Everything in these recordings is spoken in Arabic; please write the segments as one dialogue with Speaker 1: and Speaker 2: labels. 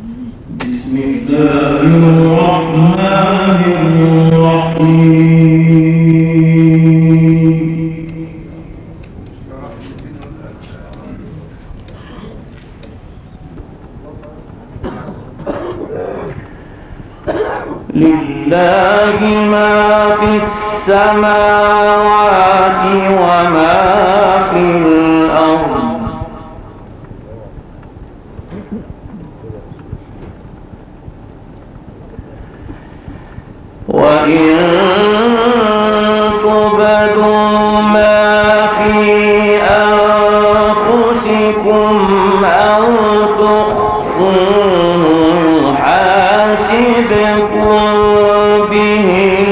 Speaker 1: بسم الله الرحمن الرحيم لله ما في السماوات وما في الأرض وإن تبدوا ما في أنفسكم أو تخفوه يحاسبكم به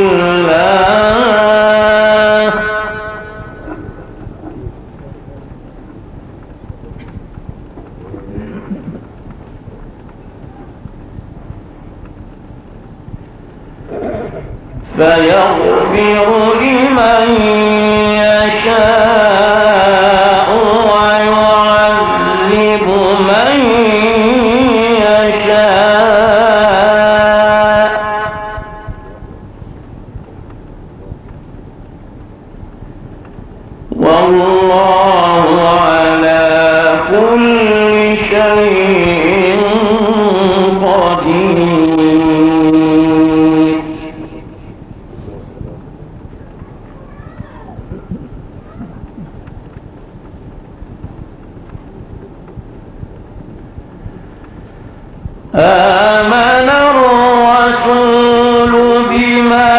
Speaker 1: الله فيغفر لمن يشاء ويعذب من يشاء والله على كل شيء قدير آمن الرسول بما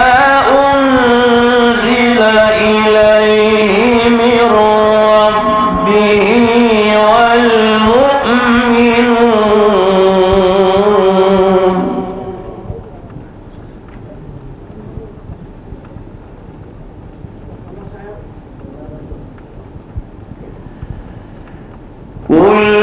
Speaker 1: أنزل إليه من ربه والمؤمنون كل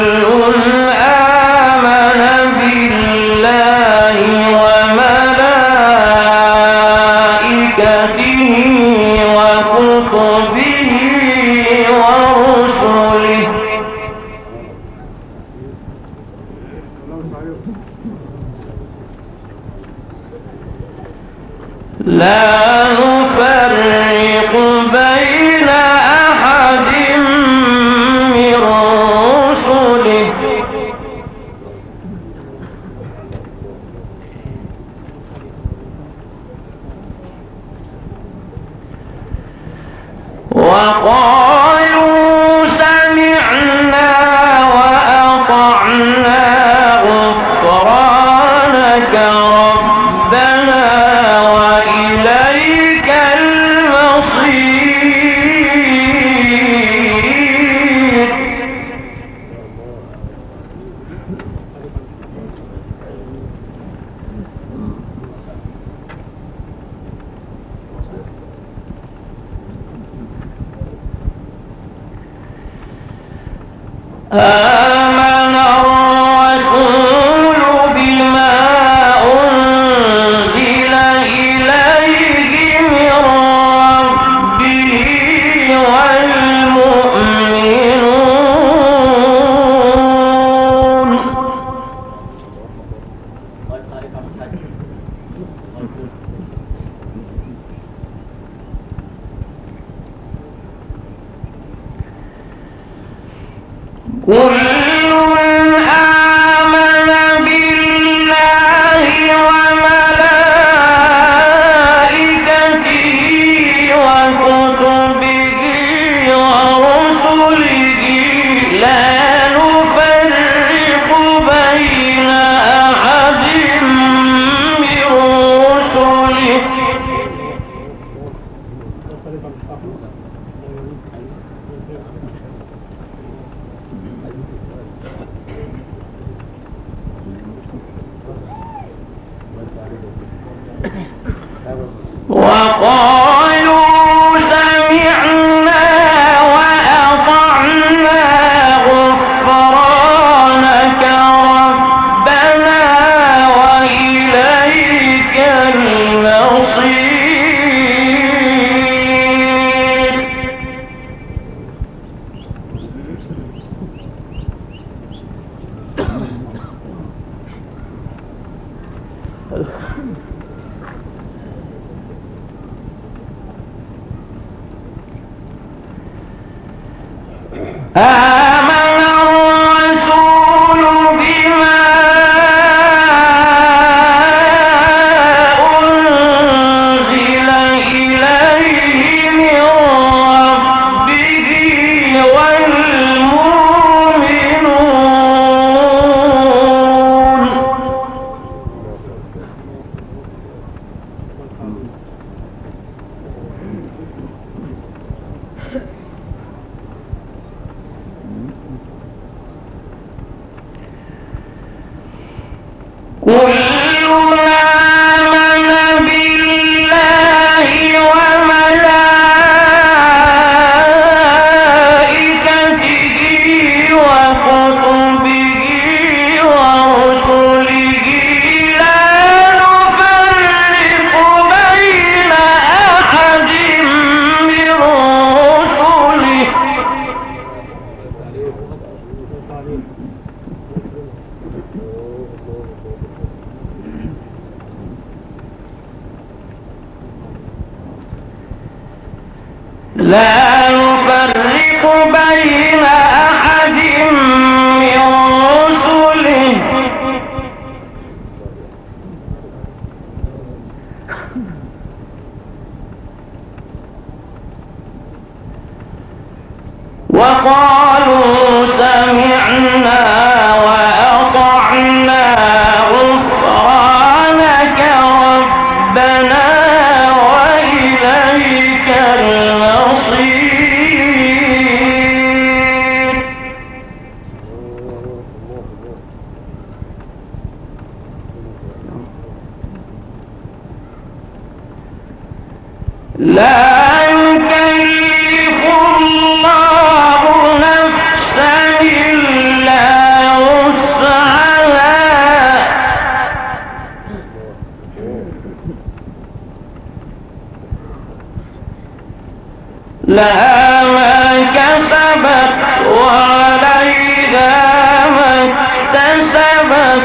Speaker 1: لا نفرق بين أحد من رسله وقالوا سمعنا وأطعنا غفرانك ربنا وإليك المصير آمن الرسول بما أنزل إليه من ربه والمؤمنون كل آمن بالله وملائكته وكتبه ورسله لا نفرق بين أحد من رسله وقالوا سمعنا وأطعنا غفرانك ربنا وإليك المصير آمن الرسول بما أنزل إليه من ربه والمؤمنون كلنا آمن بالله وملائكته وكتبه ورسله لا نفرق بين أحد من رسله لا نفرق بين أحد من رسله وقالوا سمعنا وأطعنا غفرانك ربنا وإليك المصير لا يكلف الله نفسا إلا وسعها لها ما كسبت وعليها ما اكتسبت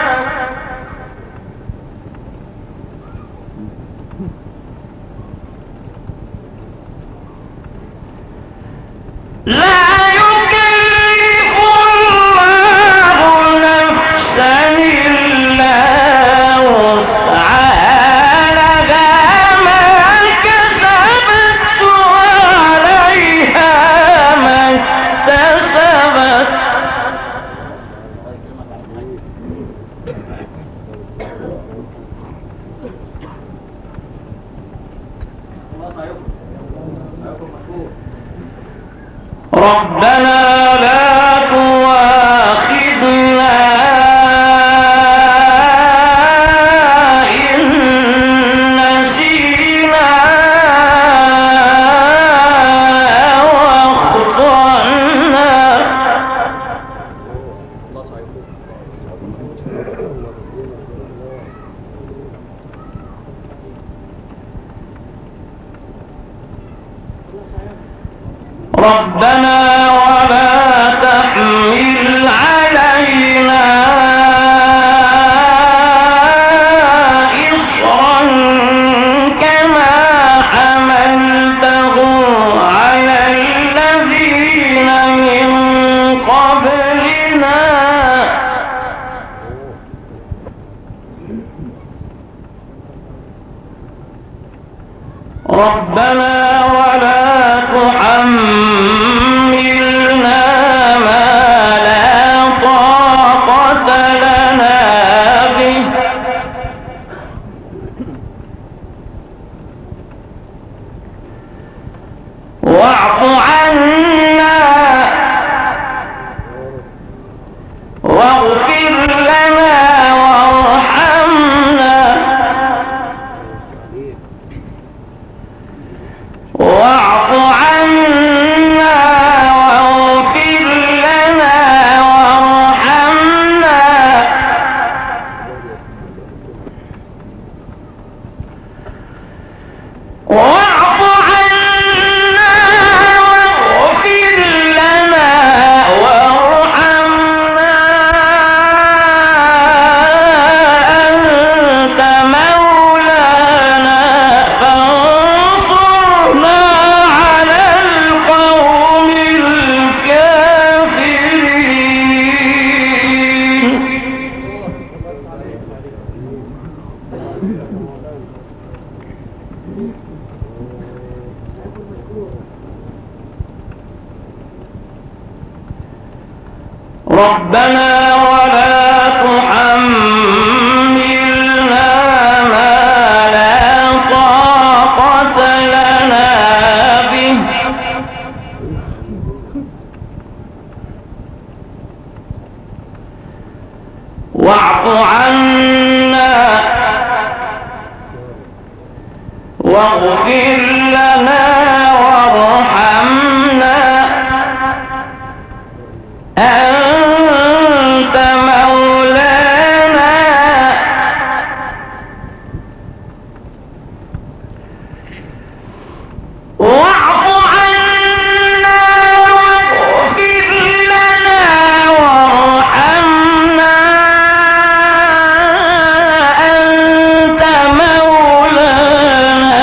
Speaker 1: لا يكلف الله نفسا إلا وسعها لها ما كسبت وعليها ما اكتسبت ربنا لا تؤاخذنا إن نسينا أو أخطأنا ربنا ولا تحمل علينا إصرا كما حملته على الذين من قبلنا ربنا ولا تحملنا ما لا طاقة لنا به واعف عنا واغفر لنا وارحمنا ربنا ولا تحملنا ما لا طاقة لنا به واعف عنا واغفر لنا وارحمنا أنت مولانا واعف عنا واغفر لنا وارحمنا أنت مولانا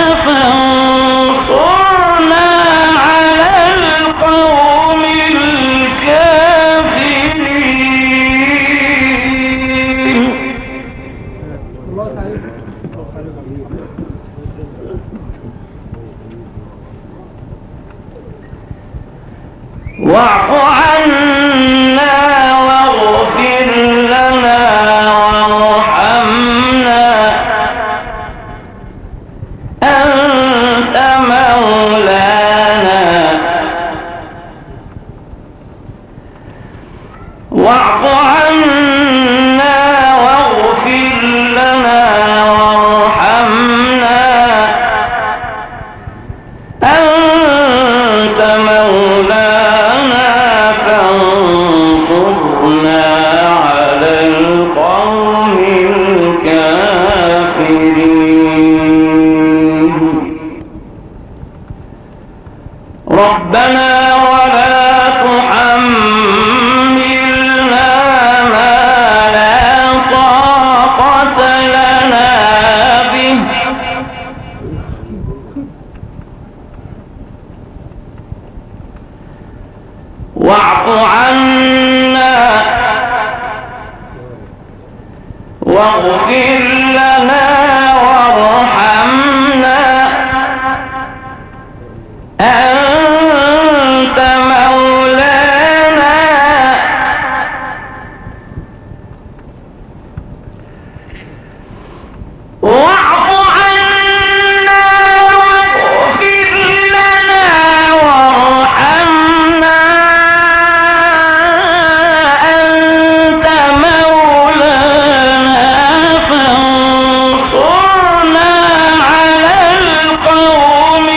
Speaker 1: فانصرنا على القوم الكافرين. واعف عنا واغفر لنا وارحمنا أنت مولانا واعف عنا واغفر لنا وارحمنا أنت مولانا فانصرنا على القوم الكافرين. ربنا ولا تحملنا ما لا طاقة لنا به واعف عنا واغفر لنا وارحمنا أنت مولانا واعف عنا واغفر لنا وارحمنا أنت مولانا فانصرنا على القوم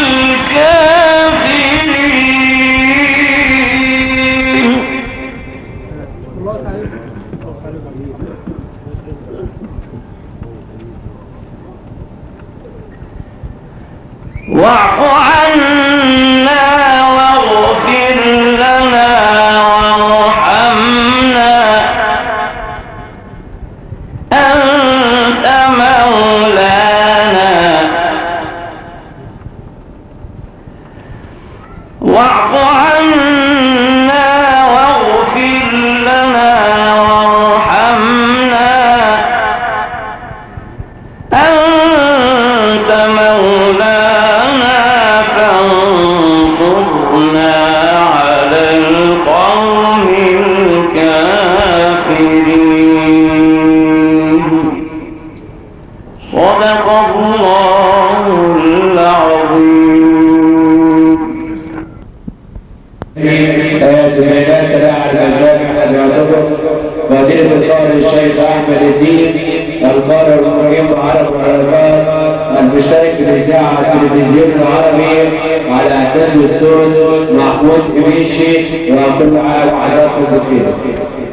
Speaker 1: الكافرين. واعف عنا واغفر لنا وارحمنا أنت مولانا واعف عنا واغفر لنا وارحمنا أنت مولانا فانصرنا على القوم الكافرين. صدق الله العظيم.
Speaker 2: آيات الهداية على المجامع أن يعتبر فضيلة القارئ الشيخ أحمد الدين القارئ المقيم بعرب العربات المشترك في الإذاعة التلفزيون العربي على إعداد الصوت محمود إبيشي وكل عام وحضراتكم بخير.